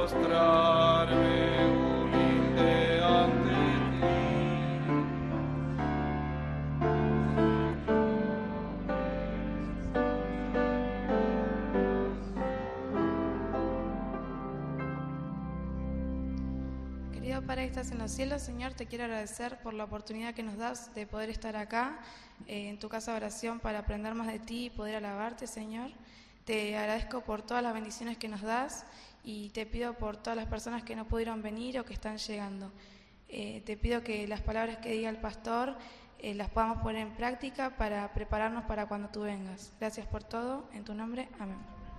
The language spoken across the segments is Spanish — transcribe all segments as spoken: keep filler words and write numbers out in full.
postrarme humilde ante ti. Querido Padre que estás en los cielos, Señor, te quiero agradecer por la oportunidad que nos das de poder estar acá eh, en tu casa de oración para aprender más de ti y poder alabarte, Señor. Te agradezco por todas las bendiciones que nos das y te pido por todas las personas que no pudieron venir o que están llegando. Eh, te pido que las palabras que diga el pastor eh, las podamos poner en práctica para prepararnos para cuando tú vengas. Gracias por todo, en tu nombre, amén.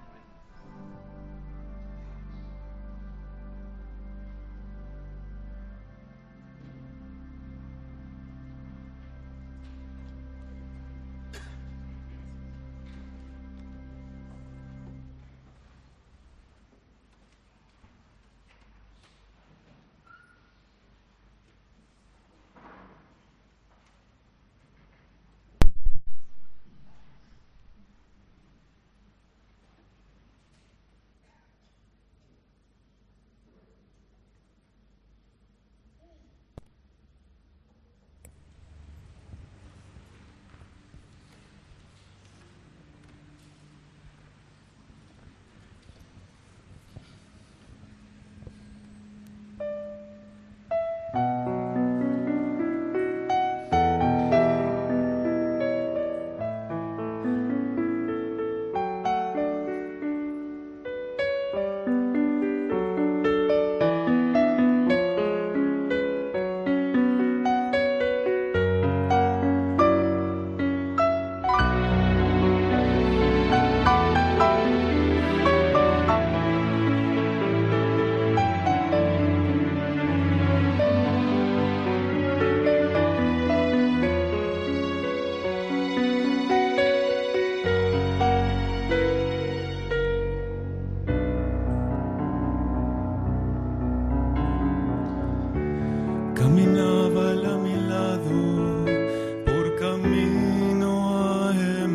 Caminaba él a mi lado por camino a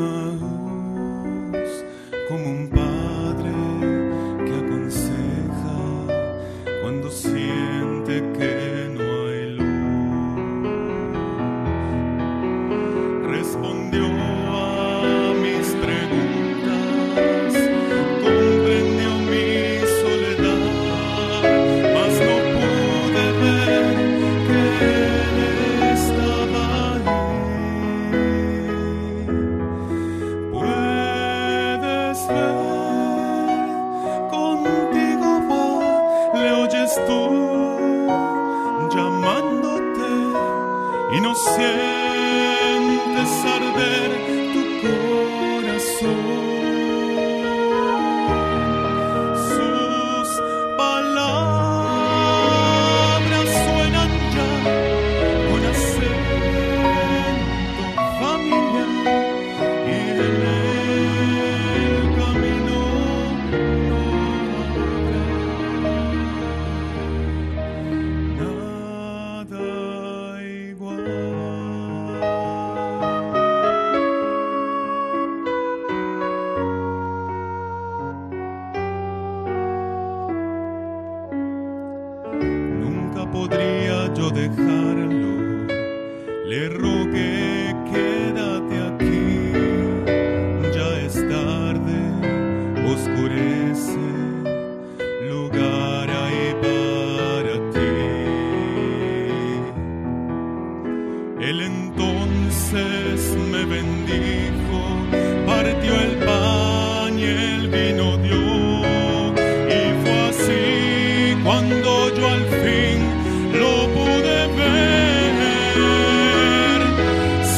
Emaús, como un padre que aconseja cuando siente que no hay luz. Respondió a mis preguntas, comprendió mi soledad, mas no pude ver que Él estaba ahí. Puedes ver, contigo va, le oyes tú llamándote y no sientes arder tu corazón. Sus palabras suenan ya con acento familiar y en el camino no habrá nada igual. Nunca podría yo dejarlo, le rogué, quédate aquí, ya es tarde, oscurece, lugar hay para ti. Él entonces me bendijo, partió el pan y el vino dio, y fue así cuando yo al fin lo pude ver.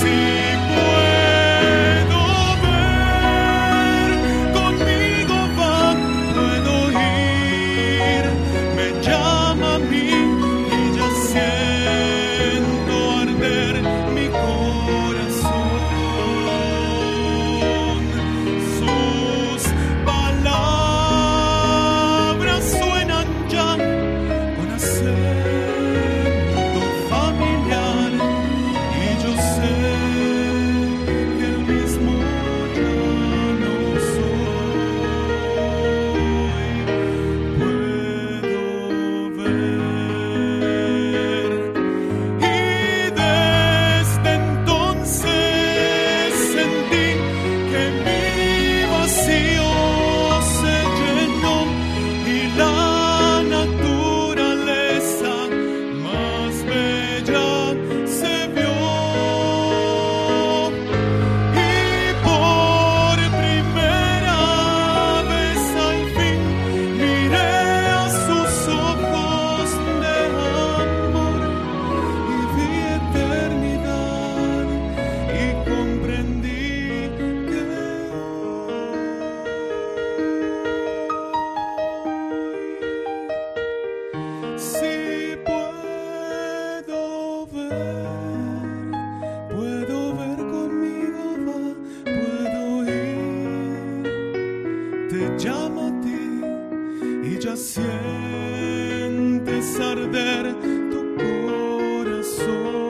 ya sientes arder tu corazón.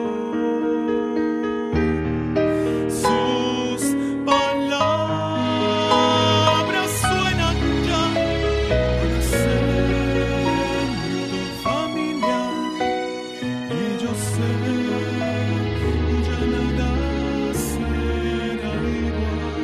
Sus palabras suenan ya con acento familiar, y yo sé, ya nada será igual.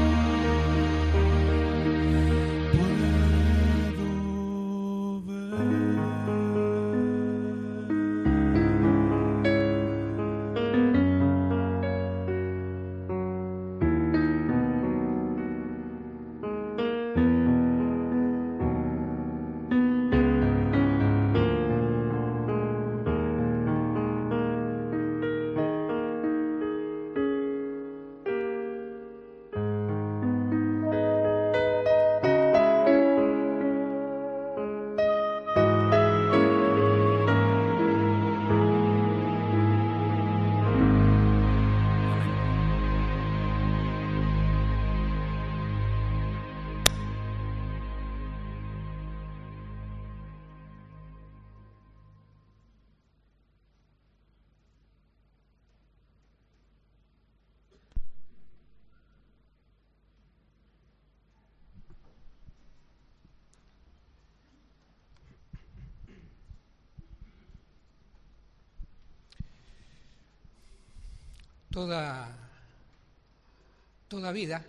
Toda, toda vida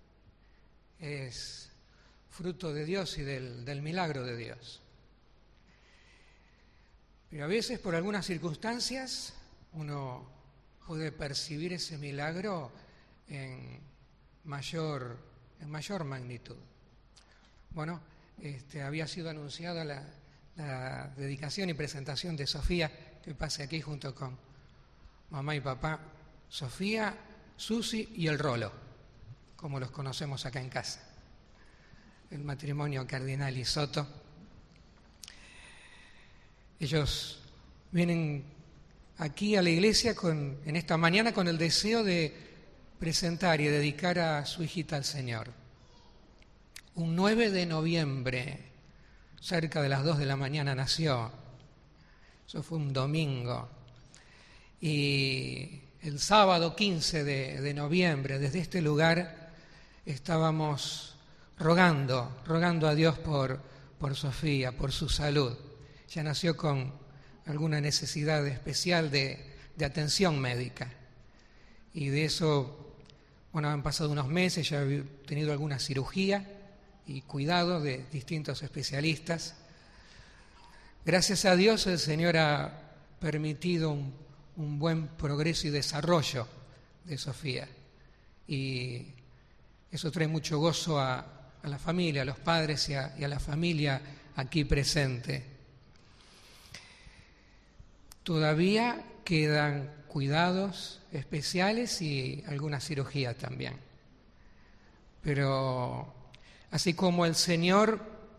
es fruto de Dios y del, del milagro de Dios. Pero a veces, por algunas circunstancias, uno puede percibir ese milagro en mayor, en mayor magnitud. Bueno, este, había sido anunciada la, la dedicación y presentación de Sofía, que pase aquí junto con mamá y papá. Sofía, Susi y el Rolo, como los conocemos acá en casa. El matrimonio Cardinal y Soto. Ellos vienen aquí a la iglesia con, en esta mañana con el deseo de presentar y dedicar a su hijita al Señor. Un nueve de noviembre, cerca de las dos de la mañana nació. Eso fue un domingo. Y el sábado quince de noviembre, desde este lugar, estábamos rogando, rogando a Dios por, por Sofía, por su salud. Ya nació con alguna necesidad especial de, de atención médica. Y de eso, bueno, han pasado unos meses, ya he tenido alguna cirugía y cuidado de distintos especialistas. Gracias a Dios el Señor ha permitido un un buen progreso y desarrollo de Sofía. Y eso trae mucho gozo a, a la familia, a los padres y a, y a la familia aquí presente. Todavía quedan cuidados especiales y alguna cirugía también. Pero así como el Señor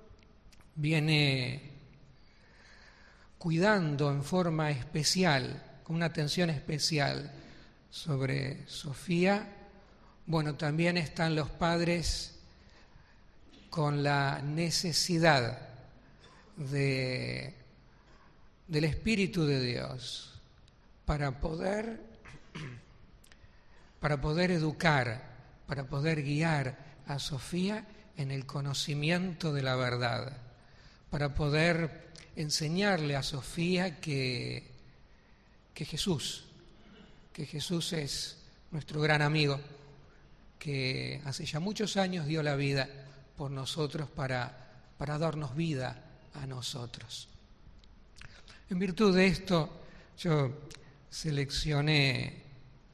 viene cuidando en forma especial, con una atención especial sobre Sofía, bueno, también están los padres con la necesidad de, del Espíritu de Dios para poder, para poder educar, para poder guiar a Sofía en el conocimiento de la verdad, para poder enseñarle a Sofía que que Jesús, que Jesús es nuestro gran amigo, que hace ya muchos años dio la vida por nosotros para, para darnos vida a nosotros. En virtud de esto, yo seleccioné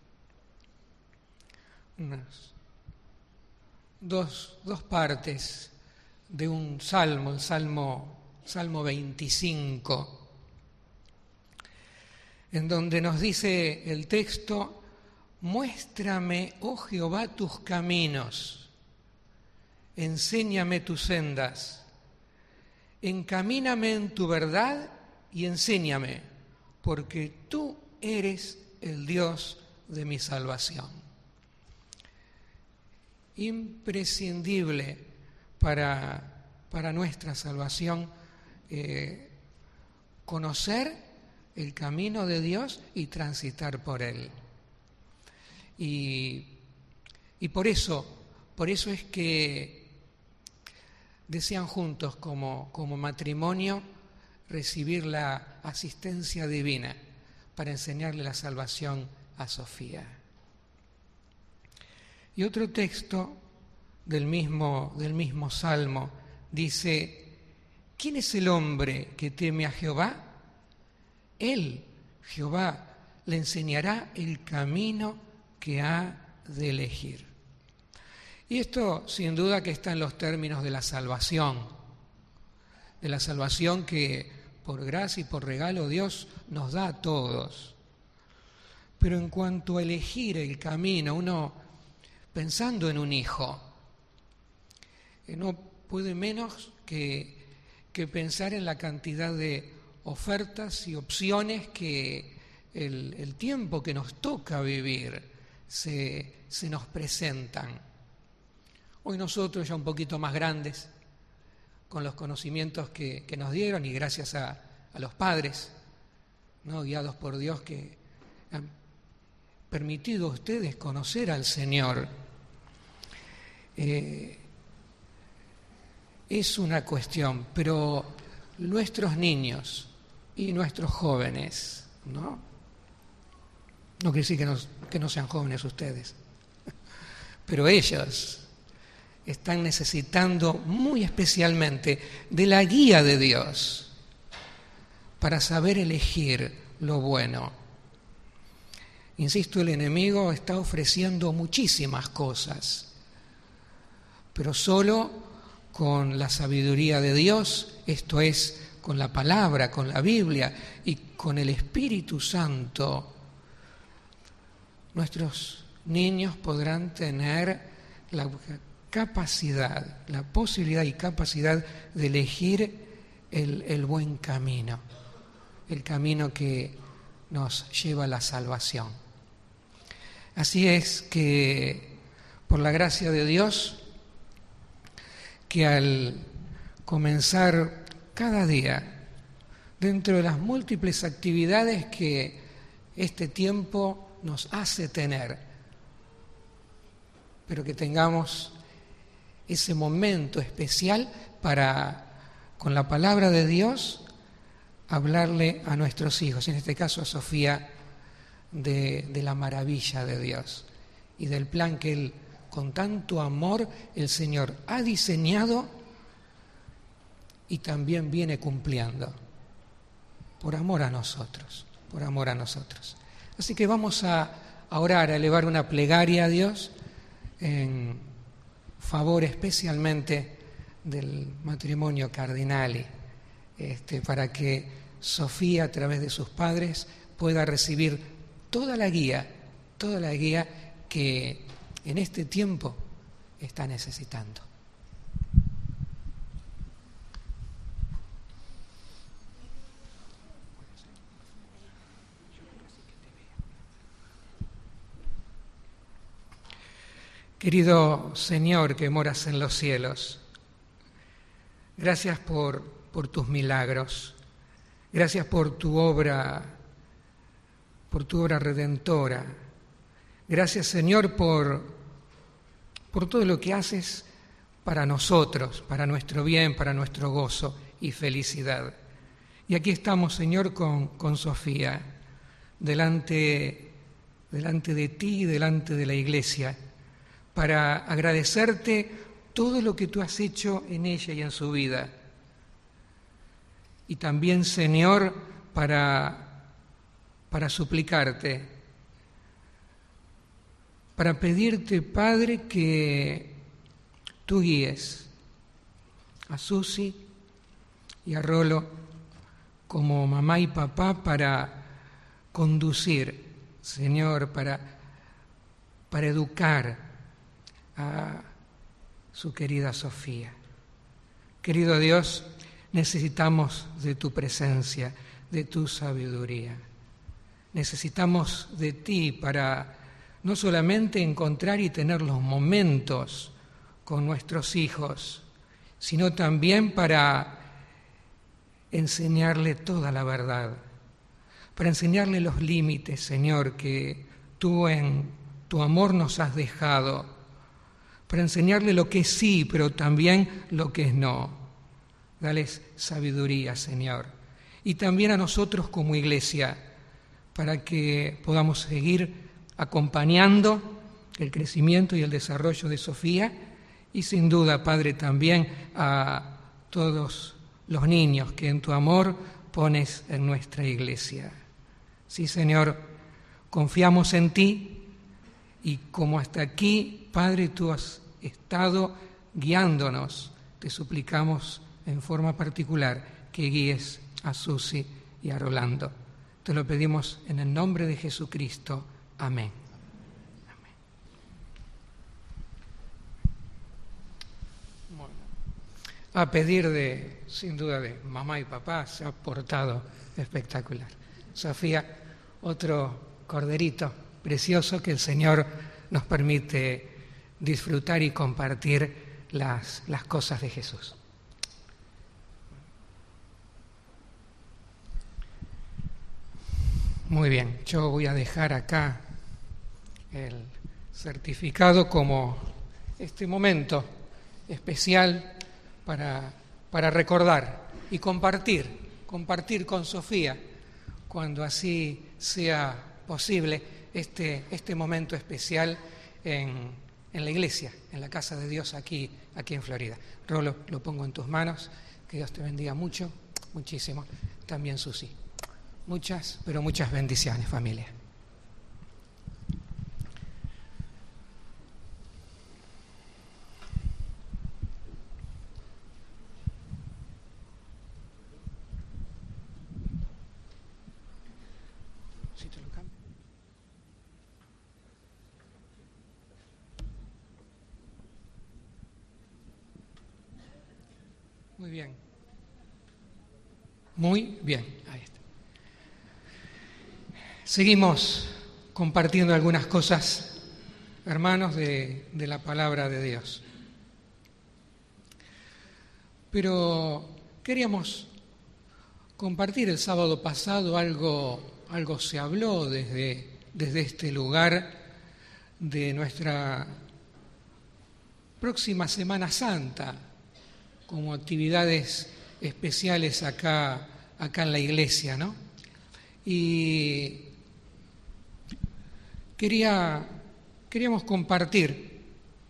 unas dos, dos partes de un salmo, el Salmo, Salmo veinticinco, en donde nos dice el texto: muéstrame, oh Jehová, tus caminos, enséñame tus sendas, encamíname en tu verdad y enséñame, porque tú eres el Dios de mi salvación. Imprescindible para para nuestra salvación eh, conocer el camino de Dios y transitar por él. Y, y por eso, por eso es que desean juntos como, como matrimonio recibir la asistencia divina para enseñarle la salvación a Sofía. Y otro texto del mismo, del mismo Salmo dice: ¿quién es el hombre que teme a Jehová? Él, Jehová, le enseñará el camino que ha de elegir. Y esto sin duda que está en los términos de la salvación, de la salvación que por gracia y por regalo Dios nos da a todos. Pero en cuanto a elegir el camino, uno pensando en un hijo, no puede menos que, que pensar en la cantidad de ofertas y opciones que el, el tiempo que nos toca vivir se, se nos presentan. Hoy nosotros ya un poquito más grandes, con los conocimientos que, que nos dieron y gracias a, a los padres, ¿no?, guiados por Dios, que han permitido a ustedes conocer al Señor. Eh, es una cuestión, pero nuestros niños y nuestros jóvenes, ¿no? No quiere decir que no, que no sean jóvenes ustedes, pero ellos están necesitando muy especialmente de la guía de Dios para saber elegir lo bueno. Insisto, el enemigo está ofreciendo muchísimas cosas, pero solo con la sabiduría de Dios, esto es, con la palabra, con la Biblia y con el Espíritu Santo, nuestros niños podrán tener la capacidad, la posibilidad y capacidad de elegir el, el buen camino, el camino que nos lleva a la salvación. Así es que, por la gracia de Dios, que al comenzar cada día, dentro de las múltiples actividades que este tiempo nos hace tener, pero que tengamos ese momento especial para, con la palabra de Dios, hablarle a nuestros hijos, en este caso a Sofía, de, de la maravilla de Dios y del plan que Él, con tanto amor, el Señor ha diseñado y también viene cumpliendo, por amor a nosotros, por amor a nosotros. Así que vamos a, a orar, a elevar una plegaria a Dios en favor especialmente del matrimonio Cardinali, este, para que Sofía, a través de sus padres, pueda recibir toda la guía, toda la guía que en este tiempo está necesitando. Querido Señor que moras en los cielos, gracias por, por tus milagros, gracias por tu obra, por tu obra redentora. Gracias, Señor, por, por todo lo que haces para nosotros, para nuestro bien, para nuestro gozo y felicidad. Y aquí estamos, Señor, con, con Sofía, delante, delante de ti y delante de la Iglesia, para agradecerte todo lo que tú has hecho en ella y en su vida. Y también, Señor, para, para suplicarte, para pedirte, Padre, que tú guíes a Susi y a Rolo como mamá y papá para conducir, Señor, para, para educar a su querida Sofía. Querido Dios, necesitamos de tu presencia, de tu sabiduría. Necesitamos de ti para no solamente encontrar y tener los momentos con nuestros hijos sino también para enseñarle toda la verdad, para enseñarle los límites, Señor, que tú en tu amor nos has dejado, para enseñarle lo que es sí, pero también lo que es no. Dales sabiduría, Señor, y también a nosotros como iglesia, para que podamos seguir acompañando el crecimiento y el desarrollo de Sofía, y sin duda, Padre, también a todos los niños que en tu amor pones en nuestra iglesia. Sí, Señor, confiamos en ti, y como hasta aquí, Padre, tú has estado guiándonos, te suplicamos en forma particular que guíes a Susi y a Rolando. Te lo pedimos en el nombre de Jesucristo. Amén. Amén. Bueno, a pedir de, sin duda, de mamá y papá, se ha portado espectacular. Sofía, otro corderito precioso que el Señor nos permite disfrutar y compartir las, las cosas de Jesús. Muy bien, yo voy a dejar acá el certificado como este momento especial para, para recordar y compartir, compartir con Sofía, cuando así sea posible, este, este momento especial en, en la iglesia, en la casa de Dios aquí, aquí en Florida. Rolo, lo pongo en tus manos, que Dios te bendiga mucho, muchísimo, también Susi. Muchas, pero muchas bendiciones, familia. ¿Sí te lo cambio? Muy bien. Muy bien, ahí está. Seguimos compartiendo algunas cosas, hermanos, de, de la palabra de Dios. Pero queríamos compartir el sábado pasado algo, algo se habló desde, desde este lugar de nuestra próxima Semana Santa, como actividades especiales acá, acá en la iglesia, ¿no? Y Quería, queríamos compartir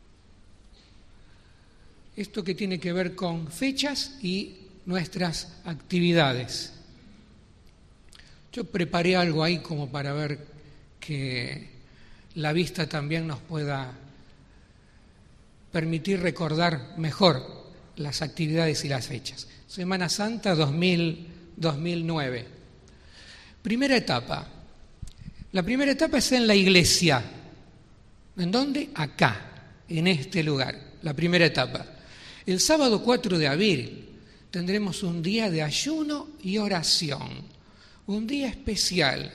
esto que tiene que ver con fechas y nuestras actividades. Yo preparé algo ahí como para ver que la vista también nos pueda permitir recordar mejor las actividades y las fechas. Semana Santa dos mil, dos mil nueve. Primera etapa. La primera etapa es en la iglesia. ¿En dónde? Acá, en este lugar. La primera etapa. El sábado cuatro de abril tendremos un día de ayuno y oración. Un día especial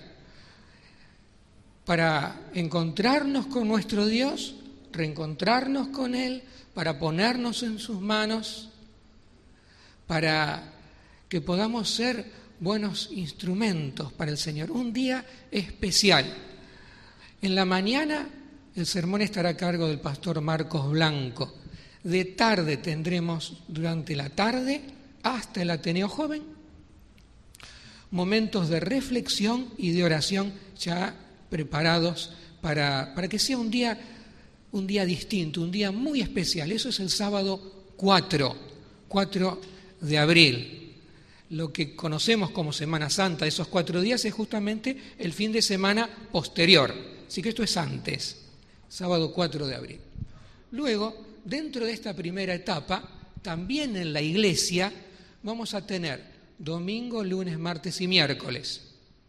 para encontrarnos con nuestro Dios, reencontrarnos con Él, para ponernos en sus manos, para que podamos ser buenos instrumentos para el Señor. Un día especial. En la mañana el sermón estará a cargo del pastor Marcos Blanco. De tarde tendremos, durante la tarde, hasta el Ateneo Joven, momentos de reflexión y de oración ya preparados para, para que sea un día, un día distinto, un día muy especial. Eso es el sábado cuatro de abril. Lo que conocemos como Semana Santa, esos cuatro días, es justamente el fin de semana posterior. Así que esto es antes, sábado cuatro de abril. Luego, dentro de esta primera etapa, también en la iglesia, vamos a tener domingo, lunes, martes y miércoles.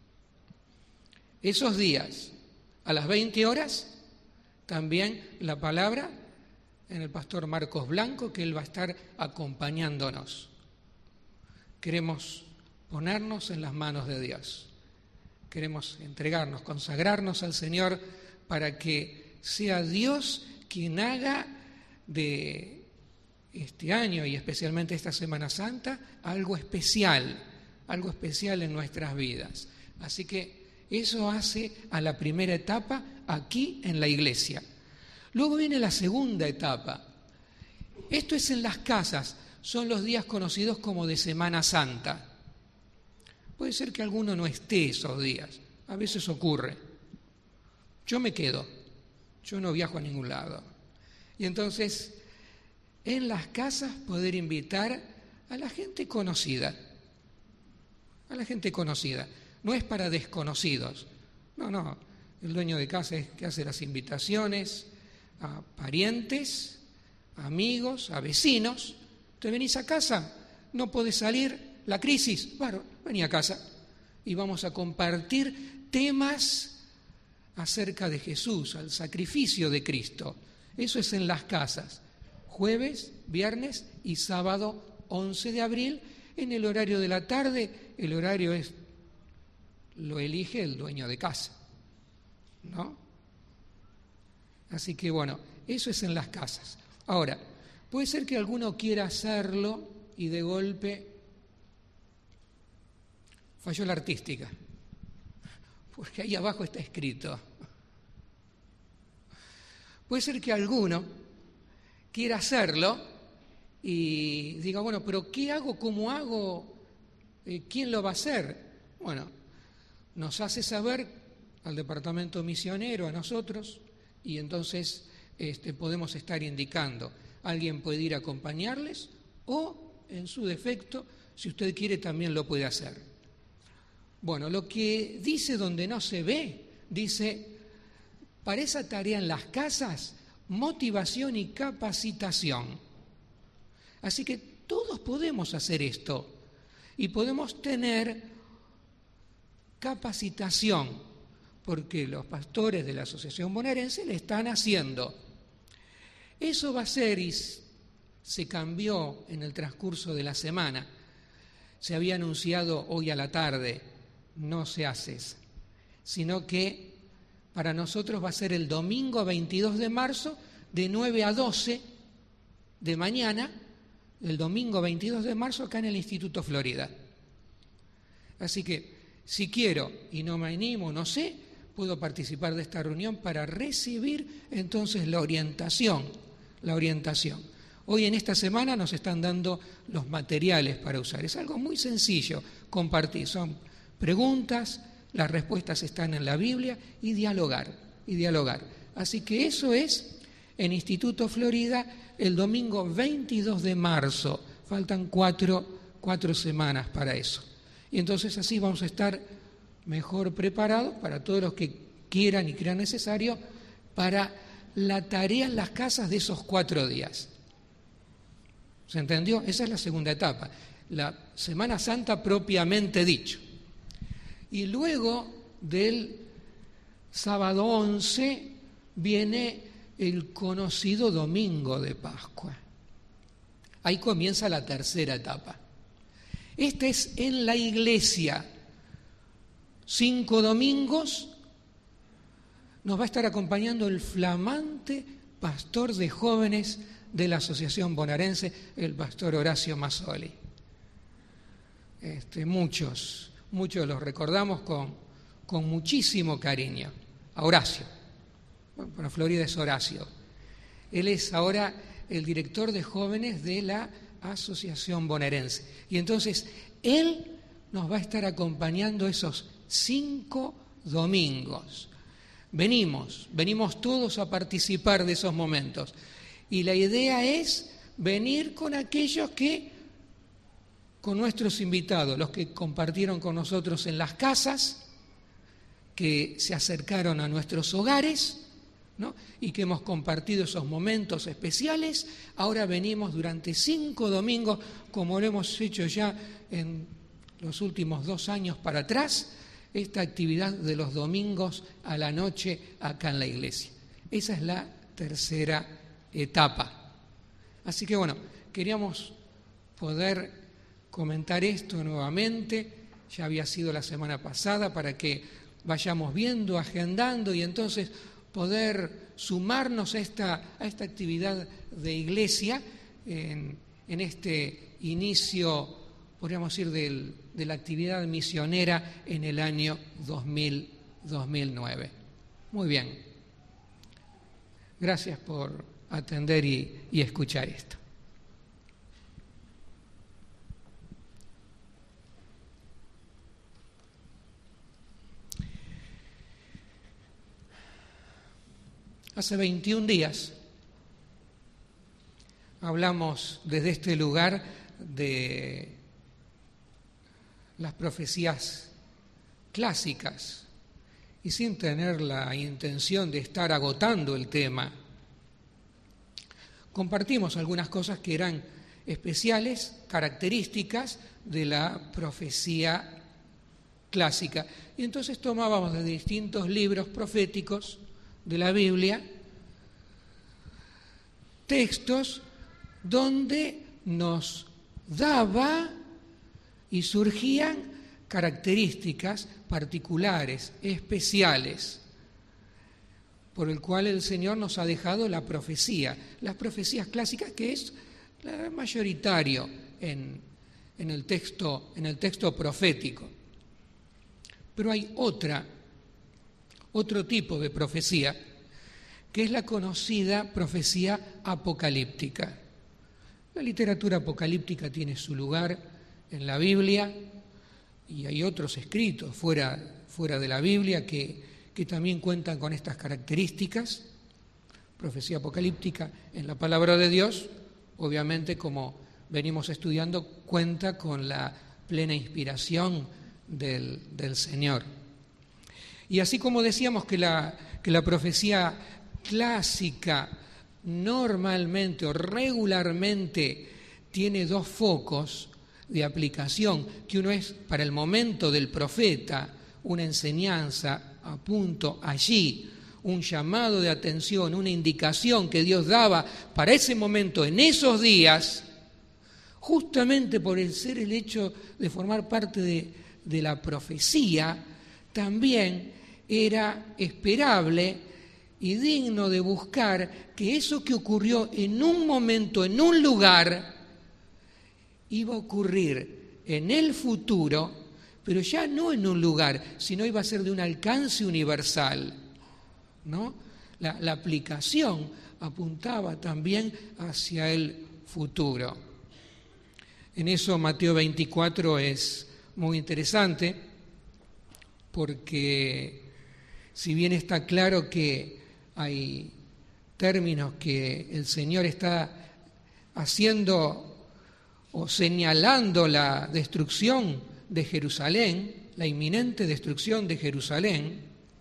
Esos días, a las veinte horas, también la palabra en el pastor Marcos Blanco, que él va a estar acompañándonos. Queremos ponernos en las manos de Dios. Queremos entregarnos, consagrarnos al Señor para que sea Dios quien haga de, este año y especialmente esta Semana Santa, algo especial, algo especial en nuestras vidas. Así que eso hace a la primera etapa aquí en la iglesia. Luego viene la segunda etapa. Esto es en las casas, son los días conocidos como de Semana Santa. Puede ser que alguno no esté esos días, a veces ocurre. Yo me quedo, yo no viajo a ningún lado. Y entonces, en las casas poder invitar a la gente conocida, a la gente conocida. No es para desconocidos, no, no. El dueño de casa es que hace las invitaciones a parientes, a amigos, a vecinos. Te venís a casa, no podés salir, la crisis, bueno, vení a casa y vamos a compartir temas acerca de Jesús, al sacrificio de Cristo. Eso es en las casas, jueves, viernes y sábado once de abril, en el horario de la tarde. El horario es, lo elige el dueño de casa, ¿no? Así que bueno, eso es en las casas. Ahora, puede ser que alguno quiera hacerlo y de golpe falló la artística, porque ahí abajo está escrito. Puede ser que alguno quiera hacerlo y diga, bueno, pero ¿qué hago? ¿Cómo hago? ¿Quién lo va a hacer? Bueno, nos hace saber al departamento misionero, a nosotros, y entonces este, podemos estar indicando. Alguien puede ir a acompañarles o, en su defecto, si usted quiere, también lo puede hacer. Bueno, lo que dice donde no se ve, dice, para esa tarea en las casas, motivación y capacitación. Así que todos podemos hacer esto y podemos tener capacitación, porque los pastores de la Asociación Bonaerense le están haciendo. Eso va a ser, y se cambió en el transcurso de la semana. Se había anunciado hoy a la tarde, no se hace, sino que para nosotros va a ser el domingo veintidós de marzo, de nueve a doce de mañana, el domingo veintidós de marzo, acá en el Instituto Florida. Así que, si quiero y no me animo, no sé, puedo participar de esta reunión para recibir entonces la orientación, la orientación. Hoy en esta semana nos están dando los materiales para usar. Es algo muy sencillo compartir. Son preguntas, las respuestas están en la Biblia y dialogar, y dialogar. Así que eso es en Instituto Florida el domingo veintidós de marzo. Faltan cuatro, cuatro semanas para eso. Y entonces así vamos a estar mejor preparados para todos los que quieran y crean necesario para la tarea en las casas de esos cuatro días. ¿Se entendió? Esa es la segunda etapa, la Semana Santa propiamente dicho. Y luego del sábado once viene el conocido domingo de Pascua. Ahí comienza la tercera etapa. Esta es en la iglesia. Cinco domingos nos va a estar acompañando el flamante pastor de jóvenes de la Asociación Bonaerense, el pastor Horacio Mazzoli. Este, muchos, muchos los recordamos con, con muchísimo cariño. A Horacio. Bueno, para Florida es Horacio. Él es ahora el director de jóvenes de la Asociación Bonaerense. Y entonces, él nos va a estar acompañando esos cinco domingos. Venimos, venimos todos a participar de esos momentos. Y la idea es venir con aquellos que, con nuestros invitados, los que compartieron con nosotros en las casas, que se acercaron a nuestros hogares, ¿no? Y que hemos compartido esos momentos especiales. Ahora venimos durante cinco domingos, como lo hemos hecho ya en los últimos dos años para atrás, esta actividad de los domingos a la noche acá en la iglesia. Esa es la tercera etapa. Así que bueno, queríamos poder comentar esto nuevamente. Ya había sido la semana pasada para que vayamos viendo, agendando y entonces poder sumarnos a esta, a esta actividad de iglesia en, en este inicio, podríamos decir, del, de la actividad misionera en el año dos mil, dos mil nueve. Muy bien. Gracias por atender y, y escuchar esto. Hace veintiún días hablamos desde este lugar de las profecías clásicas y sin tener la intención de estar agotando el tema, compartimos algunas cosas que eran especiales, características de la profecía clásica. Y entonces tomábamos de distintos libros proféticos de la Biblia textos donde nos daba y surgían características particulares, especiales, por el cual el Señor nos ha dejado la profecía, las profecías clásicas, que es mayoritario en, en el texto, en el texto profético. Pero hay otra, otro tipo de profecía, que es la conocida profecía apocalíptica. La literatura apocalíptica tiene su lugar en la Biblia y hay otros escritos fuera, fuera de la Biblia que, que también cuentan con estas características. Profecía apocalíptica en la palabra de Dios, obviamente, como venimos estudiando, cuenta con la plena inspiración del, del Señor. Y así como decíamos que la, que la profecía clásica normalmente o regularmente tiene dos focos de aplicación, que uno es para el momento del profeta, una enseñanza a punto allí, un llamado de atención, una indicación que Dios daba para ese momento, en esos días, justamente por el ser el hecho de formar parte de, de la profecía, también era esperable y digno de buscar que eso que ocurrió en un momento, en un lugar, iba a ocurrir en el futuro, pero ya no en un lugar, sino iba a ser de un alcance universal, ¿no? La, la aplicación apuntaba también hacia el futuro. En eso Mateo veinticuatro es muy interesante, porque si bien está claro que hay términos que el Señor está haciendo o señalando la destrucción de Jerusalén, la inminente destrucción de Jerusalén,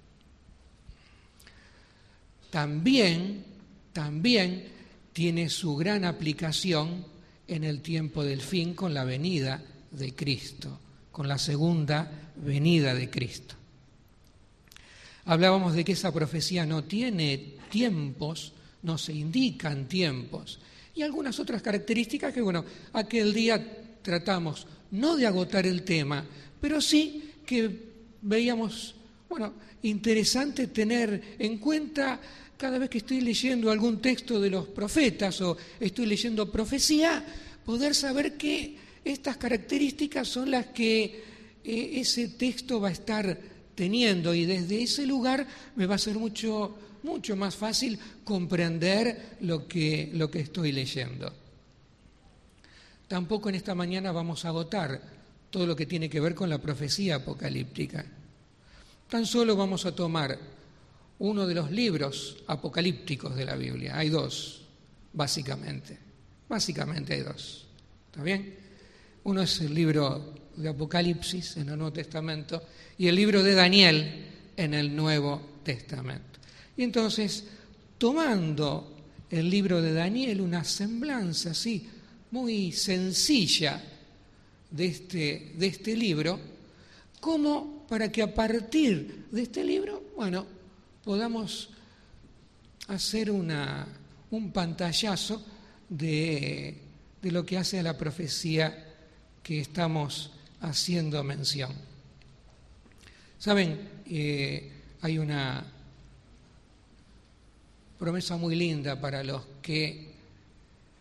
también, también tiene su gran aplicación en el tiempo del fin con la venida de Cristo, con la segunda venida de Cristo. Hablábamos de que esa profecía no tiene tiempos, no se indican tiempos, y algunas otras características que, bueno, aquel día tratamos no de agotar el tema, pero sí que veíamos, bueno, interesante tener en cuenta cada vez que estoy leyendo algún texto de los profetas o estoy leyendo profecía, poder saber que estas características son las que eh, ese texto va a estar teniendo, y desde ese lugar me va a ser mucho, mucho más fácil comprender lo que, lo que estoy leyendo. Tampoco en esta mañana vamos a agotar todo lo que tiene que ver con la profecía apocalíptica. Tan solo vamos a tomar uno de los libros apocalípticos de la Biblia. Hay dos, básicamente. Básicamente hay dos. ¿Está bien? Uno es el libro de Apocalipsis en el Nuevo Testamento y el libro de Daniel en el Nuevo Testamento. Y entonces, tomando el libro de Daniel, una semblanza así muy sencilla de este, de este libro, como para que a partir de este libro, bueno, podamos hacer una, un pantallazo de, de lo que hace a la profecía que estamos haciendo mención. Saben, eh, hay una promesa muy linda para los que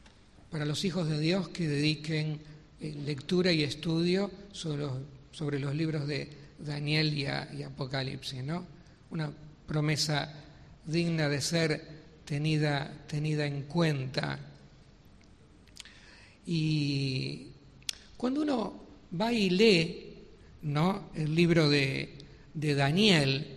para los hijos de Dios que dediquen eh, lectura y estudio sobre los, sobre los libros de Daniel y, a, y Apocalipsis, ¿no? Una promesa digna de ser tenida, tenida en cuenta. Y cuando uno va y lee, ¿no?, el libro de, de Daniel,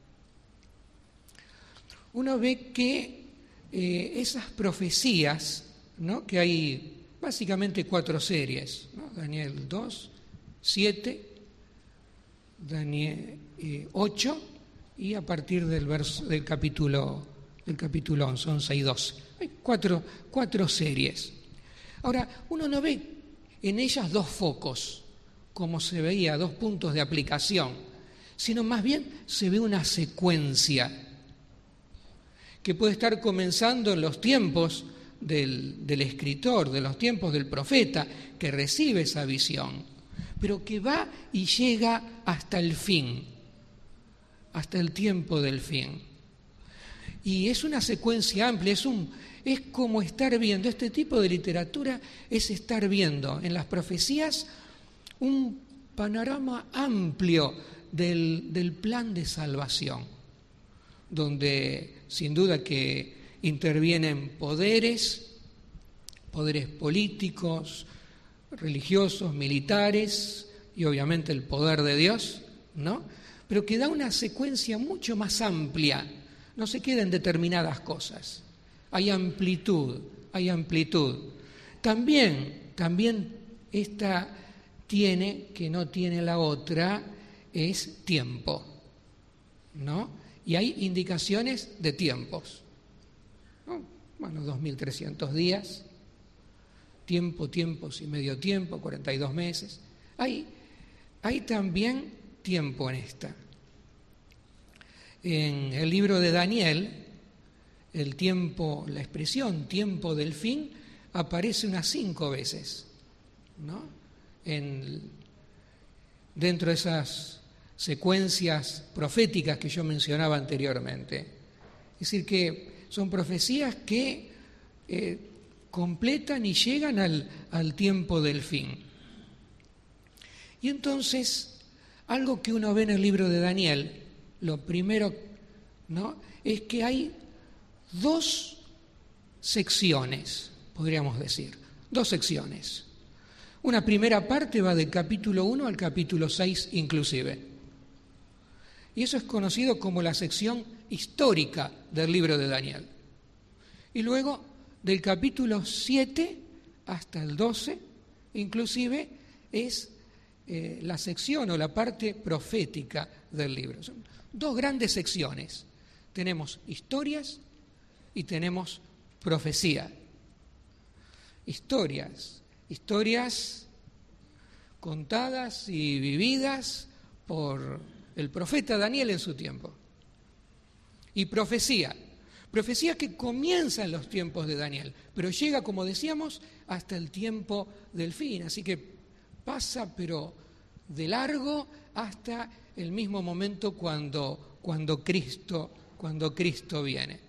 uno ve que eh, esas profecías, ¿no?, que hay básicamente cuatro series, ¿no? Daniel dos, siete, Daniel eh, ocho y a partir del verso del capítulo del capítulo once, once y doce. Hay cuatro, cuatro series. Ahora, uno no ve en ellas dos focos, como se veía, dos puntos de aplicación, sino más bien se ve una secuencia que puede estar comenzando en los tiempos del, del escritor, de los tiempos del profeta, que recibe esa visión, pero que va y llega hasta el fin, hasta el tiempo del fin. Y es una secuencia amplia, es, un, es como estar viendo, este tipo de literatura es estar viendo en las profecías un panorama amplio del, del plan de salvación, donde sin duda que intervienen poderes, poderes políticos, religiosos, militares y obviamente el poder de Dios, ¿no? Pero que da una secuencia mucho más amplia, no se queda en determinadas cosas, hay amplitud, hay amplitud. También, también esta tiene, que no tiene la otra, es tiempo, ¿no? Y hay indicaciones de tiempos, ¿no? Bueno, dos mil trescientos días, tiempo, tiempos y medio tiempo, cuarenta y dos meses. Hay, hay también tiempo en esta. En el libro de Daniel, el tiempo, la expresión tiempo del fin aparece unas cinco veces, ¿no? En, dentro de esas secuencias proféticas que yo mencionaba anteriormente. Es decir, que son profecías que eh, completan y llegan al, al tiempo del fin. Y entonces, algo que uno ve en el libro de Daniel, lo primero, ¿no?, es que hay dos secciones, podríamos decir, dos secciones. Una primera parte va del capítulo uno al capítulo seis inclusive. Y eso es conocido como la sección histórica del libro de Daniel. Y luego, del capítulo siete hasta el doce, inclusive, es eh, la sección o la parte profética del libro. Son dos grandes secciones. Tenemos historias y tenemos profecía. Historias, historias contadas y vividas por el profeta Daniel en su tiempo. Y profecía, profecía que comienza en los tiempos de Daniel, pero llega, como decíamos, hasta el tiempo del fin. Así que pasa, pero de largo, hasta el mismo momento cuando, cuando Cristo, cuando Cristo viene.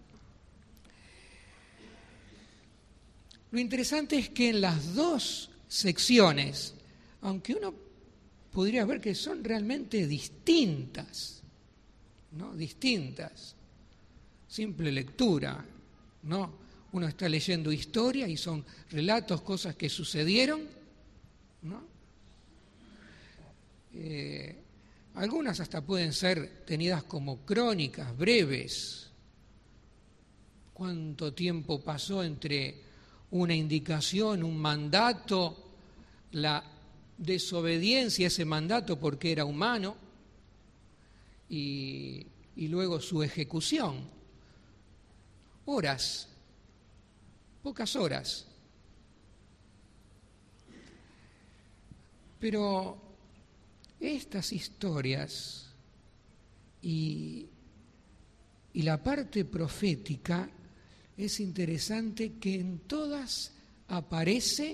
Lo interesante es que en las dos secciones, aunque uno podría ver que son realmente distintas, ¿no? Distintas. Simple lectura, ¿no? Uno está leyendo historia y son relatos, cosas que sucedieron, ¿no? Eh, algunas hasta pueden ser tenidas como crónicas breves. ¿Cuánto tiempo pasó entre una indicación, un mandato, la desobediencia a ese mandato porque era humano y, y luego su ejecución? Horas, pocas horas. Pero estas historias y, y la parte profética, es interesante que en todas aparece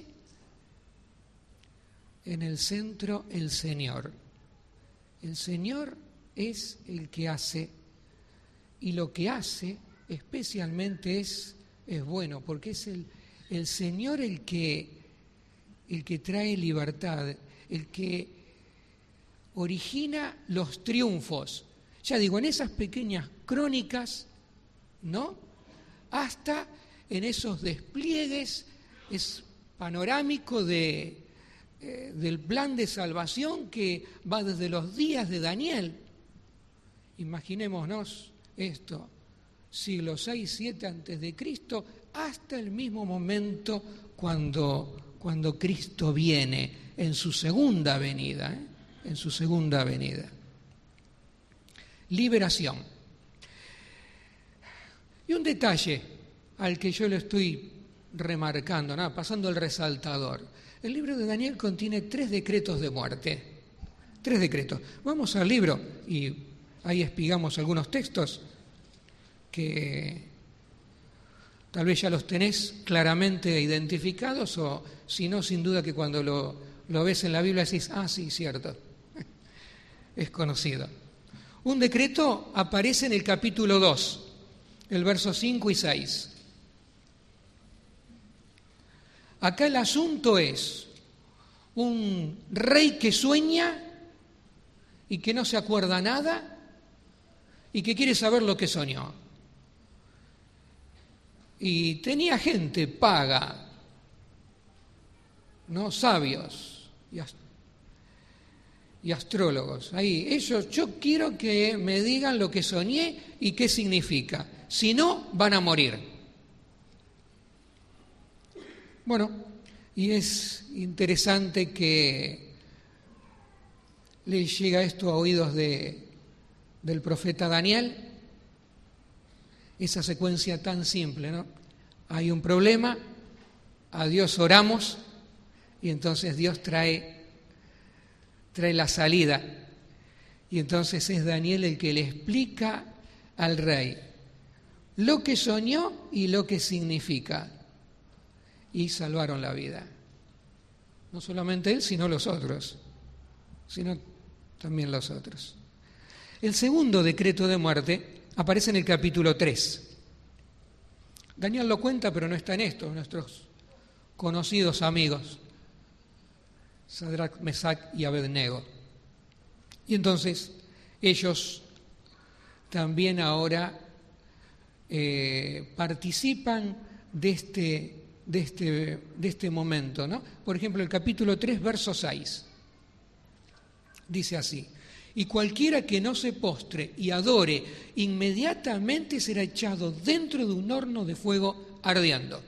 en el centro el Señor. El Señor es el que hace, y lo que hace especialmente es, es bueno, porque es el, el Señor el que, el que trae libertad, el que origina los triunfos. Ya digo, en esas pequeñas crónicas, ¿no? Hasta en esos despliegues es panorámico de, eh, del plan de salvación que va desde los días de Daniel. Imaginémonos esto, siglo seis, siete antes de Cristo, hasta el mismo momento cuando, cuando Cristo viene en su segunda venida, ¿eh? en su segunda venida. Liberación. Y un detalle al que yo le estoy remarcando, ¿no? Pasando el resaltador. El libro de Daniel contiene tres decretos de muerte. Tres decretos. Vamos al libro y ahí espigamos algunos textos que tal vez ya los tenés claramente identificados, o si no, sin duda que cuando lo, lo ves en la Biblia decís, ah, sí, cierto, es conocido. Un decreto aparece en el capítulo dos, el verso cinco y seis. Acá el asunto es un rey que sueña y que no se acuerda nada y que quiere saber lo que soñó. Y tenía gente paga, ¿no? Sabios y, ast- y astrólogos. Ahí, ellos, yo quiero que me digan lo que soñé y qué significa. Si no, van a morir. Bueno, y es interesante que le llega esto a oídos de, del profeta Daniel, esa secuencia tan simple, ¿no? Hay un problema, a Dios oramos y entonces Dios trae, trae la salida. Y entonces es Daniel el que le explica al rey lo que soñó y lo que significa. Y salvaron la vida. No solamente él, sino los otros, sino también los otros. El segundo decreto de muerte aparece en el capítulo tres. Daniel lo cuenta, pero no está en esto, nuestros conocidos amigos, Sadrach, Mesach y Abednego. Y entonces ellos también ahora eh, participan de este De este, de este momento, ¿no? Por ejemplo, el capítulo tres, verso seis, dice así: y cualquiera que no se postre y adore, inmediatamente será echado dentro de un horno de fuego ardiendo.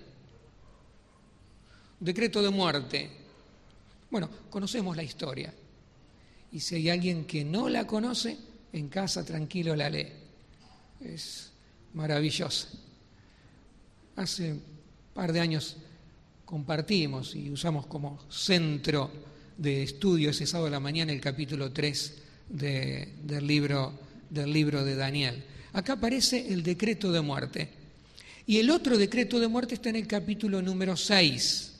Decreto de muerte. Bueno, conocemos la historia. Y si hay alguien que no la conoce, en casa tranquilo la lee. Es maravillosa. Hace par de años compartimos y usamos como centro de estudio ese sábado de la mañana el capítulo tres de, del, libro, del libro de Daniel. Acá aparece el decreto de muerte. Y el otro decreto de muerte está en el capítulo número seis.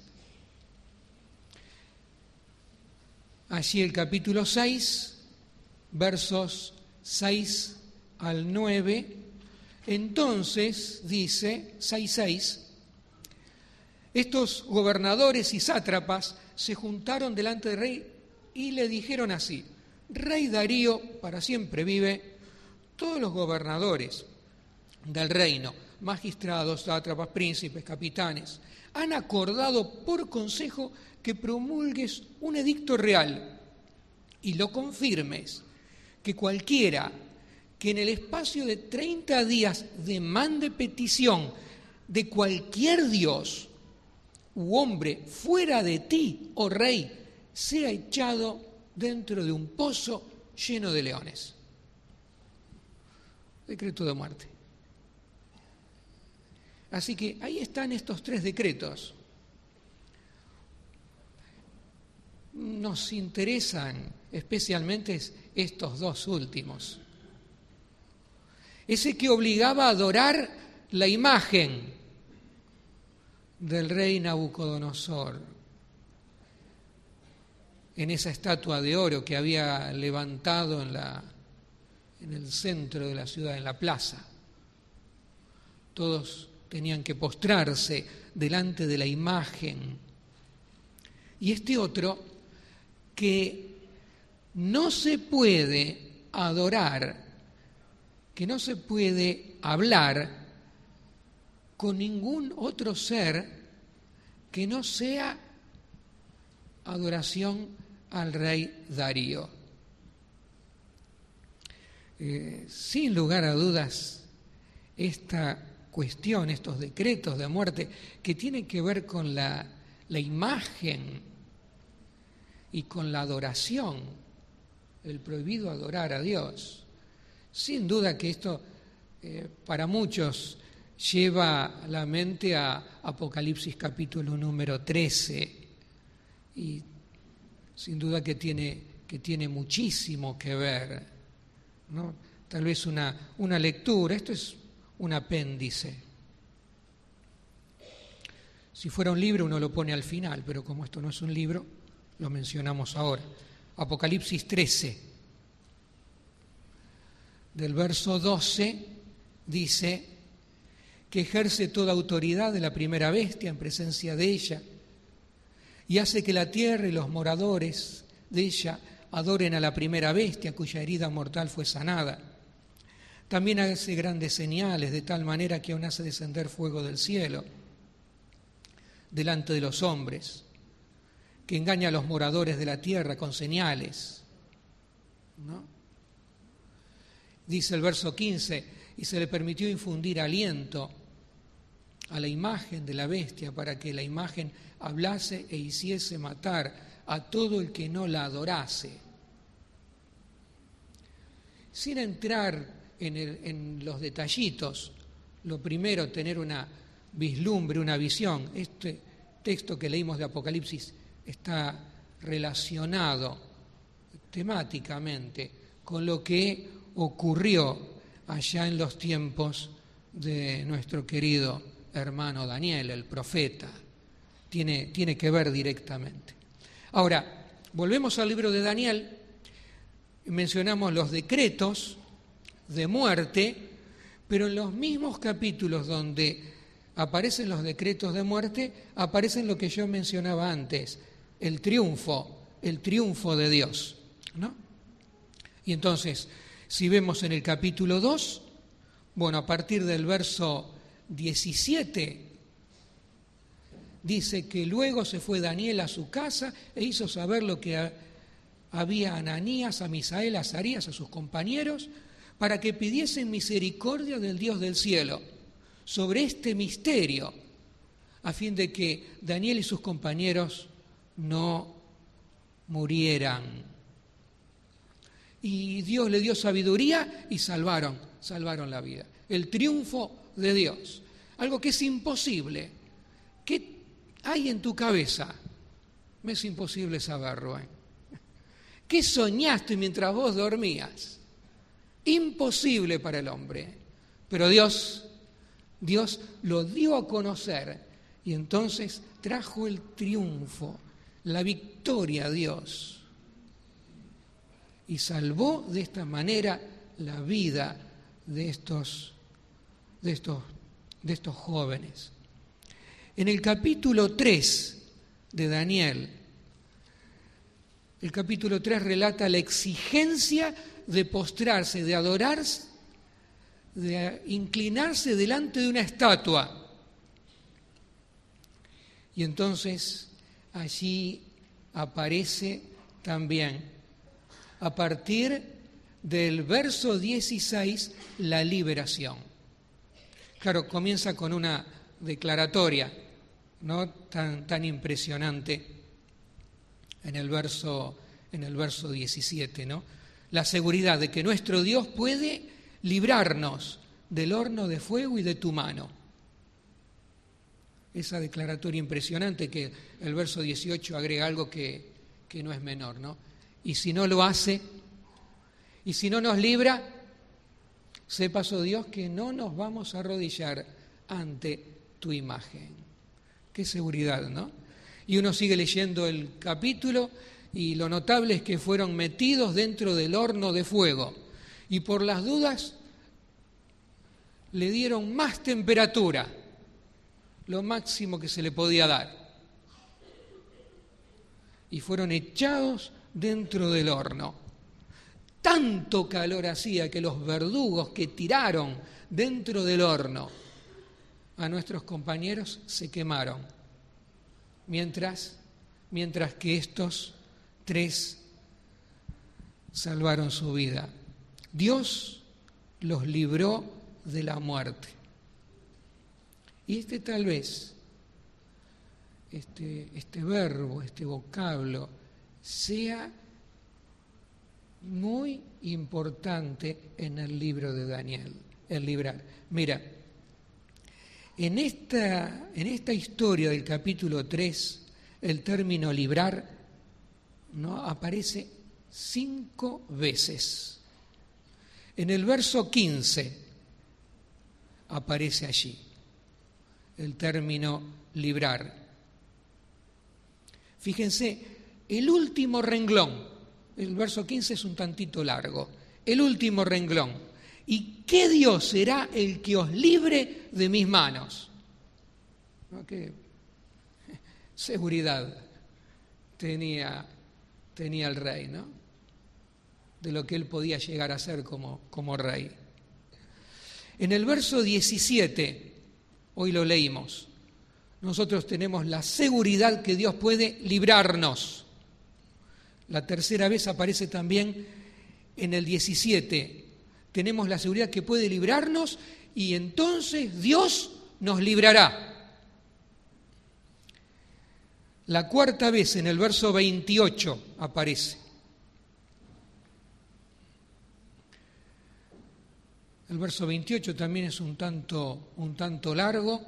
Allí el capítulo seis, versos seis al nueve, entonces dice, seis seis, estos gobernadores y sátrapas se juntaron delante del rey y le dijeron así: Rey Darío, para siempre vive, todos los gobernadores del reino, magistrados, sátrapas, príncipes, capitanes, han acordado por consejo que promulgues un edicto real y lo confirmes, que cualquiera que en el espacio de treinta días demande petición de cualquier dios u hombre fuera de ti, oh rey, sea echado dentro de un pozo lleno de leones. Decreto de muerte. Así que ahí están estos tres decretos. Nos interesan especialmente estos dos últimos. Ese que obligaba a adorar la imagen del rey Nabucodonosor en esa estatua de oro que había levantado en, la, en el centro de la ciudad, en la plaza. Todos tenían que postrarse delante de la imagen. Y este otro, que no se puede adorar, que no se puede hablar con ningún otro ser que no sea adoración al rey Darío. Eh, sin lugar a dudas, esta cuestión, estos decretos de muerte que tienen que ver con la, la imagen y con la adoración, el prohibido adorar a Dios. Sin duda que esto eh, para muchos lleva la mente a Apocalipsis capítulo número trece y sin duda que tiene, que tiene muchísimo que ver, ¿no? Tal vez una, una lectura, esto es un apéndice. Si fuera un libro uno lo pone al final, pero como esto no es un libro, lo mencionamos ahora. Apocalipsis trece, del verso doce, dice que ejerce toda autoridad de la primera bestia en presencia de ella y hace que la tierra y los moradores de ella adoren a la primera bestia cuya herida mortal fue sanada. También hace grandes señales de tal manera que aún hace descender fuego del cielo delante de los hombres, que engaña a los moradores de la tierra con señales, ¿no? Dice el verso quince, y se le permitió infundir aliento a la imagen de la bestia para que la imagen hablase e hiciese matar a todo el que no la adorase. Sin entrar en, el, en los detallitos, lo primero, tener una vislumbre, una visión. Este texto que leímos de Apocalipsis está relacionado temáticamente con lo que ocurrió allá en los tiempos de nuestro querido hermano Daniel, el profeta. Tiene, tiene que ver directamente. Ahora, volvemos al libro de Daniel, mencionamos los decretos de muerte, pero en los mismos capítulos donde aparecen los decretos de muerte, aparecen lo que yo mencionaba antes, el triunfo, el triunfo de Dios, ¿no? Y entonces, si vemos en el capítulo dos, bueno, a partir del verso diecisiete, dice que luego se fue Daniel a su casa e hizo saber lo que había a Ananías, a Misael, a Azarías, a sus compañeros, para que pidiesen misericordia del Dios del cielo sobre este misterio, a fin de que Daniel y sus compañeros no murieran. Y Dios le dio sabiduría y salvaron, salvaron la vida. El triunfo de Dios, algo que es imposible. ¿Qué hay en tu cabeza? Me es imposible saberlo, ¿eh? ¿Qué soñaste mientras vos dormías? Imposible para el hombre. Pero Dios, Dios lo dio a conocer y entonces trajo el triunfo, la victoria a Dios. Y salvó de esta manera la vida de estos, de estos, de estos jóvenes. En el capítulo tres de Daniel, el capítulo tres relata la exigencia de postrarse, de adorarse, de inclinarse delante de una estatua. Y entonces allí aparece también, a partir del verso dieciséis, la liberación. Claro, comienza con una declaratoria, ¿no? tan, tan impresionante en el verso, en el verso diecisiete, ¿no? La seguridad de que nuestro Dios puede librarnos del horno de fuego y de tu mano. Esa declaratoria impresionante que el verso dieciocho agrega algo que, que no es menor, ¿no? Y si no lo hace, y si no nos libra, sepas, oh Dios, que no nos vamos a arrodillar ante tu imagen. Qué seguridad, ¿no? Y uno sigue leyendo el capítulo y lo notable es que fueron metidos dentro del horno de fuego y por las dudas le dieron más temperatura lo máximo que se le podía dar. Y fueron echados dentro del horno. Tanto calor hacía que los verdugos que tiraron dentro del horno a nuestros compañeros se quemaron, mientras, mientras que estos tres salvaron su vida. Dios los libró de la muerte. Y este tal vez, este, este verbo, este vocablo, sea muy importante en el libro de Daniel, el librar. Mira, en esta, en esta historia del capítulo tres, el término librar, ¿no?, aparece cinco veces. En el verso quince aparece allí el término librar. Fíjense, el último renglón, el verso quince es un tantito largo, el último renglón. ¿Y qué Dios será el que os libre de mis manos? ¿No? ¿Qué seguridad tenía, tenía el rey, ¿no?, de lo que él podía llegar a ser como, como rey. En el verso diecisiete, hoy lo leímos, nosotros tenemos la seguridad que Dios puede librarnos. La tercera vez aparece también en el diecisiete. Tenemos la seguridad que puede librarnos y entonces Dios nos librará. La cuarta vez, en el verso veintiocho, aparece. El verso veintiocho también es un tanto, un tanto largo.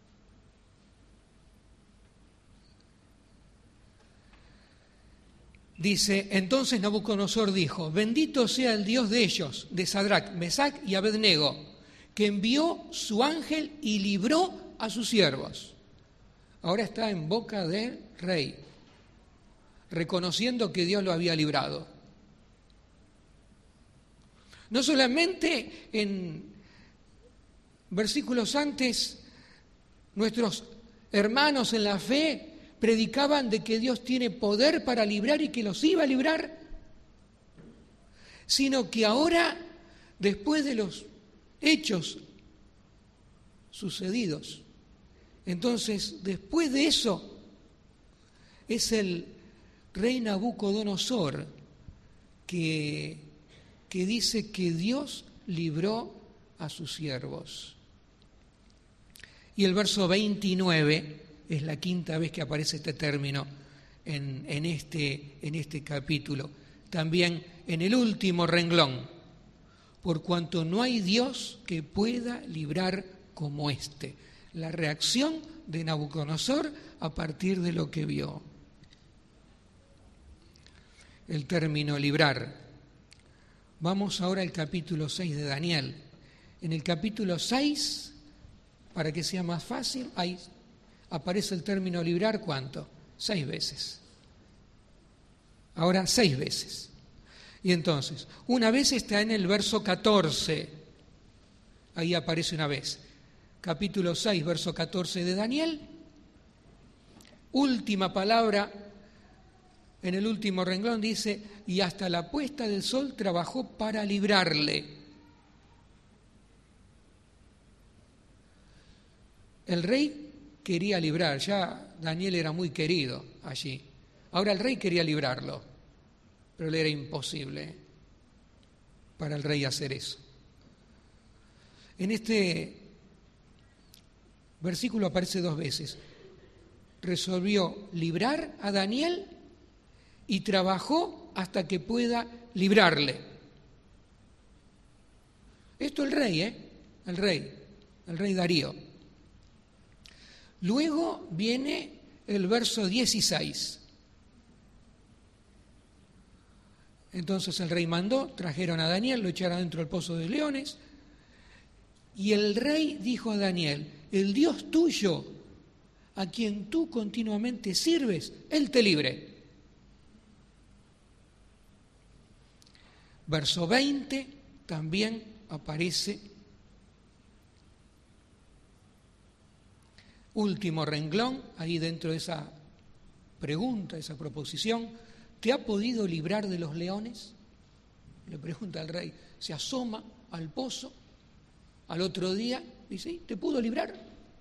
Dice, entonces Nabucodonosor dijo, bendito sea el Dios de ellos, de Sadrac, Mesac y Abednego, que envió su ángel y libró a sus siervos. Ahora está en boca del rey, reconociendo que Dios lo había librado. No solamente en versículos antes, nuestros hermanos en la fe predicaban de que Dios tiene poder para librar y que los iba a librar, sino que ahora, después de los hechos sucedidos, entonces, después de eso, es el rey Nabucodonosor que, que dice que Dios libró a sus siervos. Y el verso veintinueve es la quinta vez que aparece este término en, en, este, en este capítulo. También en el último renglón, por cuanto no hay Dios que pueda librar como este. La reacción de Nabucodonosor a partir de lo que vio. El término librar. Vamos ahora al capítulo seis de Daniel. En el capítulo seis, para que sea más fácil, hay, aparece el término librar, ¿cuánto? Seis veces. Ahora, seis veces. Y entonces, una vez está en el verso catorce, ahí aparece una vez. Capítulo seis, verso catorce de Daniel. Última palabra, en el último renglón dice, y hasta la puesta del sol trabajó para librarle. El rey quería librar, ya Daniel era muy querido allí. Ahora el rey quería librarlo, pero le era imposible para el rey hacer eso. En este versículo aparece dos veces. Resolvió librar a Daniel y trabajó hasta que pueda librarle. Esto el rey, ¿eh? El rey, el rey Darío. Luego viene el verso dieciséis. Entonces el rey mandó, trajeron a Daniel, lo echaron dentro del pozo de leones, y el rey dijo a Daniel, el Dios tuyo, a quien tú continuamente sirves, Él te libre. Verso veinte también aparece último renglón, ahí dentro de esa pregunta, esa proposición, ¿te ha podido librar de los leones? Le pregunta al rey, se asoma al pozo, al otro día, dice, ¿sí? ¿Te pudo librar?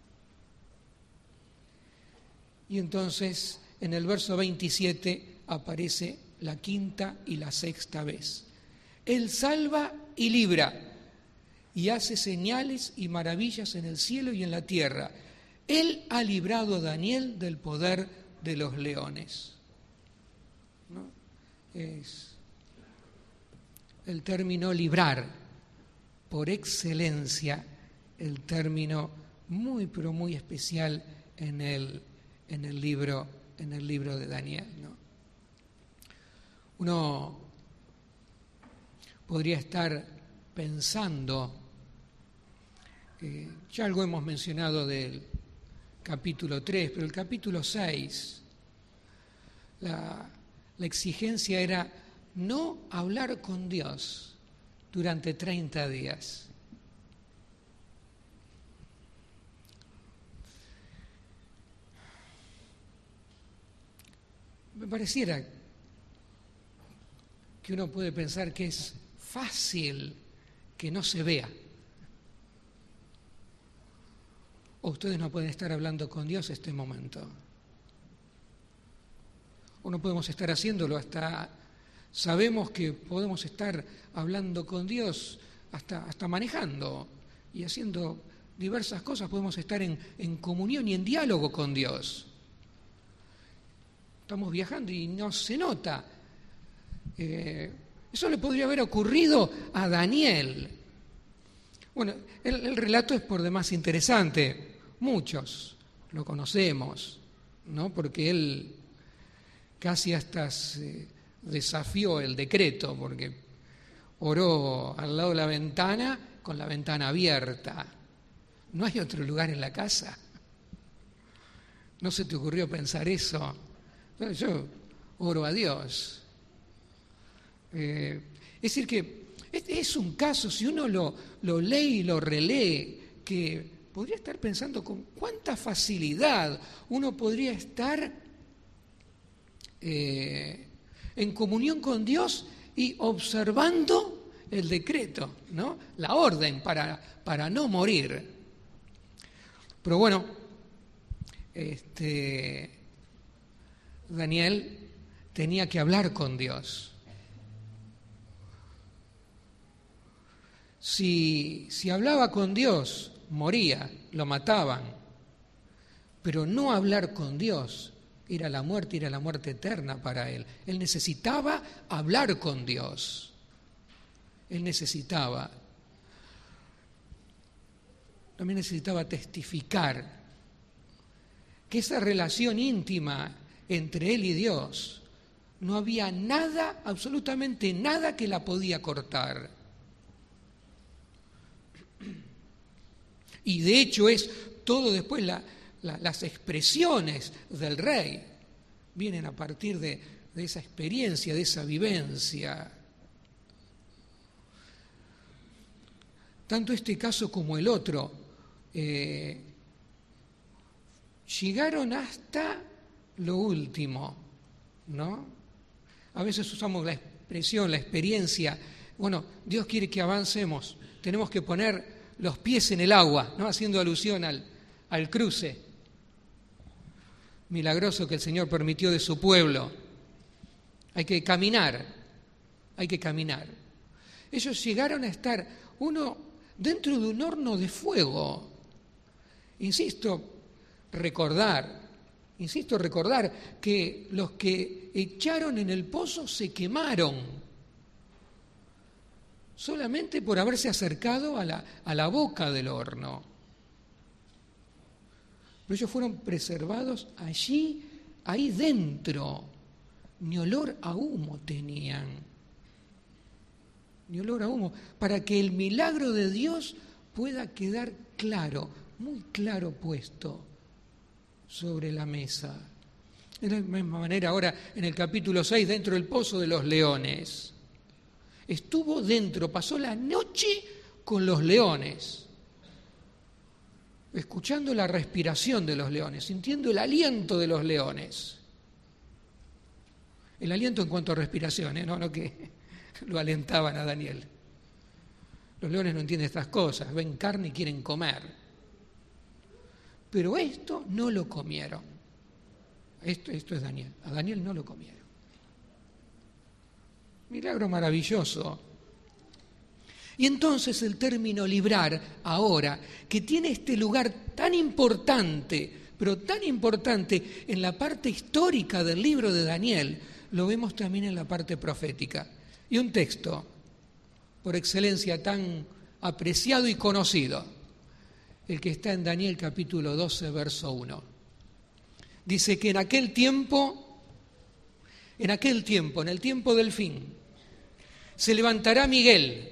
Y entonces en el verso veintisiete aparece la quinta y la sexta vez. Él salva y libra, y hace señales y maravillas en el cielo y en la tierra. Él ha librado a Daniel del poder de los leones. ¿No? Es el término librar, por excelencia, el término muy, pero muy especial en el, en el libro, en el libro de Daniel, ¿no? Uno podría estar pensando, eh, ya algo hemos mencionado del capítulo tres, pero el capítulo seis, la, la exigencia era no hablar con Dios durante treinta días. Me pareciera que uno puede pensar que es fácil que no se vea. O ustedes no pueden estar hablando con Dios este momento. O no podemos estar haciéndolo hasta... Sabemos que podemos estar hablando con Dios hasta, hasta manejando y haciendo diversas cosas. Podemos estar en, en comunión y en diálogo con Dios. Estamos viajando y no se nota. Eh, eso le podría haber ocurrido a Daniel. Bueno, el, el relato es por demás interesante. Muchos lo conocemos, ¿no? Porque él casi hasta se desafió el decreto, porque oró al lado de la ventana con la ventana abierta. ¿No hay otro lugar en la casa? ¿No se te ocurrió pensar eso? Yo oro a Dios. Eh, es decir que es un caso, si uno lo, lo lee y lo relee, que podría estar pensando con cuánta facilidad uno podría estar eh, en comunión con Dios y observando el decreto, ¿no? La orden para, para no morir. Pero bueno, este, Daniel tenía que hablar con Dios. Si, si hablaba con Dios, moría, lo mataban. Pero no hablar con Dios era la muerte, era la muerte eterna para él. Él necesitaba hablar con Dios. Él necesitaba. También necesitaba testificar que esa relación íntima entre él y Dios, no había nada, absolutamente nada que la podía cortar. Y de hecho es todo después, la, la, las expresiones del rey vienen a partir de, de esa experiencia, de esa vivencia. Tanto este caso como el otro eh, llegaron hasta lo último, ¿no? A veces usamos la expresión, la experiencia, bueno, Dios quiere que avancemos, tenemos que poner los pies en el agua, ¿no? Haciendo alusión al, al cruce milagroso que el Señor permitió de su pueblo. Hay que caminar, hay que caminar. Ellos llegaron a estar uno dentro de un horno de fuego. Insisto, recordar, insisto, recordar que los que echaron en el pozo se quemaron solamente por haberse acercado a la, a la boca del horno. Pero ellos fueron preservados allí, ahí dentro. Ni olor a humo tenían. Ni olor a humo. Para que el milagro de Dios pueda quedar claro, muy claro puesto sobre la mesa. De la misma manera ahora en el capítulo seis, dentro del pozo de los leones. Estuvo dentro, pasó la noche con los leones. escuchando la respiración de los leones, sintiendo el aliento de los leones. El aliento en cuanto a respiración, ¿eh? No, no que lo alentaban a Daniel. Los leones no entienden estas cosas, ven carne y quieren comer. Pero esto no lo comieron. Esto, esto es Daniel. A Daniel no lo comieron. Milagro maravilloso. Y entonces el término librar ahora, que tiene este lugar tan importante, pero tan importante en la parte histórica del libro de Daniel, lo vemos también en la parte profética. Y un texto, por excelencia, tan apreciado y conocido, el que está en Daniel capítulo doce, verso uno. Dice que en aquel tiempo, en aquel tiempo, en el tiempo del fin, se levantará Miguel,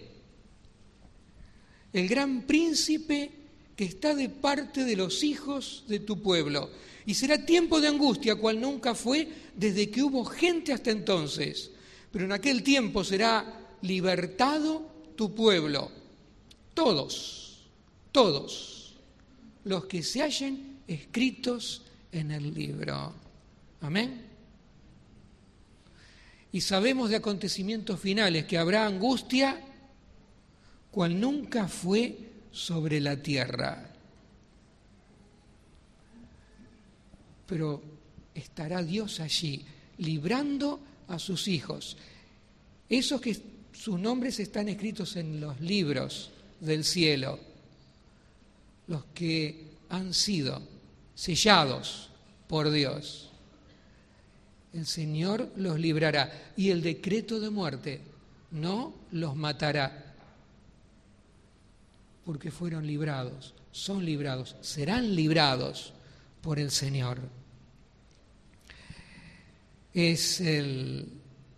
el gran príncipe que está de parte de los hijos de tu pueblo. Y será tiempo de angustia, cual nunca fue desde que hubo gente hasta entonces. Pero en aquel tiempo será libertado tu pueblo. Todos, todos los que se hallen escritos en el libro. Amén. Y sabemos de acontecimientos finales que habrá angustia cual nunca fue sobre la tierra. Pero estará Dios allí, librando a sus hijos. Esos que sus nombres están escritos en los libros del cielo, los que han sido sellados por Dios. El Señor los librará y el decreto de muerte no los matará. Porque fueron librados, son librados, serán librados por el Señor. Es el,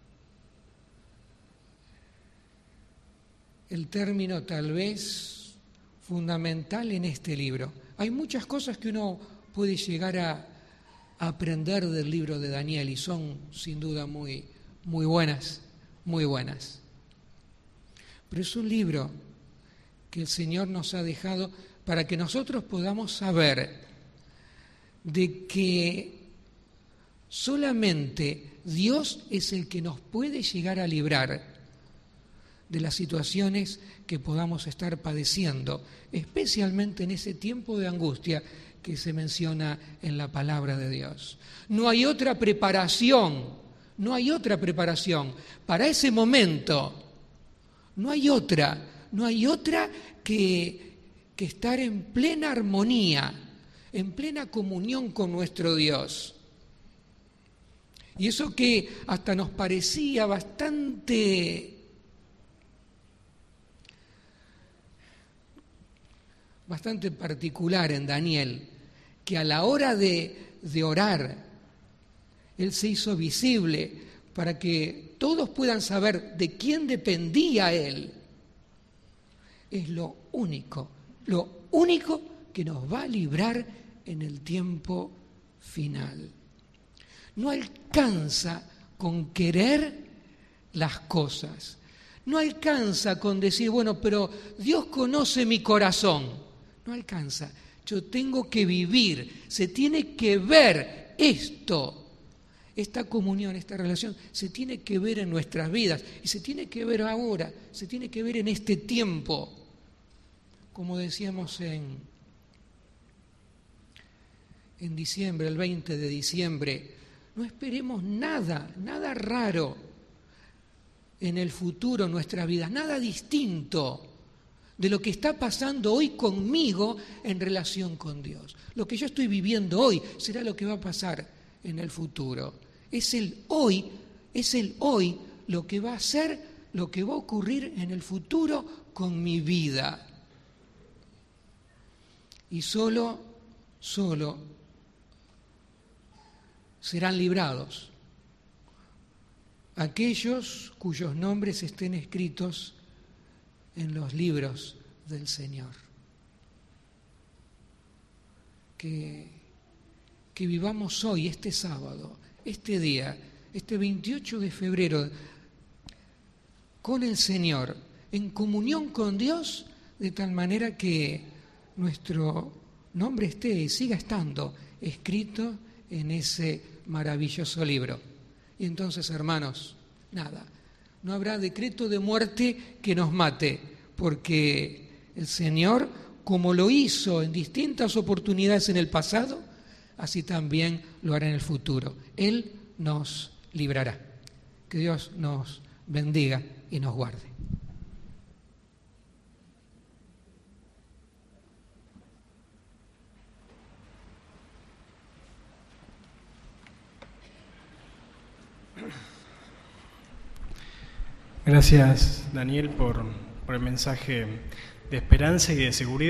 el término tal vez fundamental en este libro. Hay muchas cosas que uno puede llegar a, a aprender del libro de Daniel y son sin duda muy, muy buenas, muy buenas. Pero es un libro que el Señor nos ha dejado para que nosotros podamos saber de que solamente Dios es el que nos puede llegar a librar de las situaciones que podamos estar padeciendo, especialmente en ese tiempo de angustia que se menciona en la palabra de Dios. No hay otra preparación, no hay otra preparación para ese momento, no hay otra. No hay otra que, que estar en plena armonía, en plena comunión con nuestro Dios. Y eso que hasta nos parecía bastante, bastante particular en Daniel, que a la hora de, de orar, él se hizo visible para que todos puedan saber de quién dependía él. Es lo único, lo único que nos va a librar en el tiempo final. No alcanza con querer las cosas. No alcanza con decir, bueno, pero Dios conoce mi corazón. No alcanza. Yo tengo que vivir, se tiene que ver esto. Esta comunión, esta relación, se tiene que ver en nuestras vidas y se tiene que ver ahora, se tiene que ver en este tiempo. Como decíamos en, en diciembre, el veinte de diciembre, no esperemos nada, nada raro en el futuro, en nuestras vidas, nada distinto de lo que está pasando hoy conmigo en relación con Dios. Lo que yo estoy viviendo hoy será lo que va a pasar en el futuro. Es el hoy, es el hoy lo que va a ser, lo que va a ocurrir en el futuro con mi vida. Y solo, solo serán librados aquellos cuyos nombres estén escritos en los libros del Señor. Que, que vivamos hoy, este sábado, este día, este veintiocho de febrero, con el Señor, en comunión con Dios, de tal manera que nuestro, nombre esté y siga estando escrito en ese maravilloso libro. Y entonces, hermanos, nada, no habrá decreto de muerte que nos mate, porque el Señor, como lo hizo en distintas oportunidades en el pasado, así también lo hará en el futuro. Él nos librará. Que Dios nos bendiga y nos guarde. Gracias, Daniel, por, por el mensaje de esperanza y de seguridad.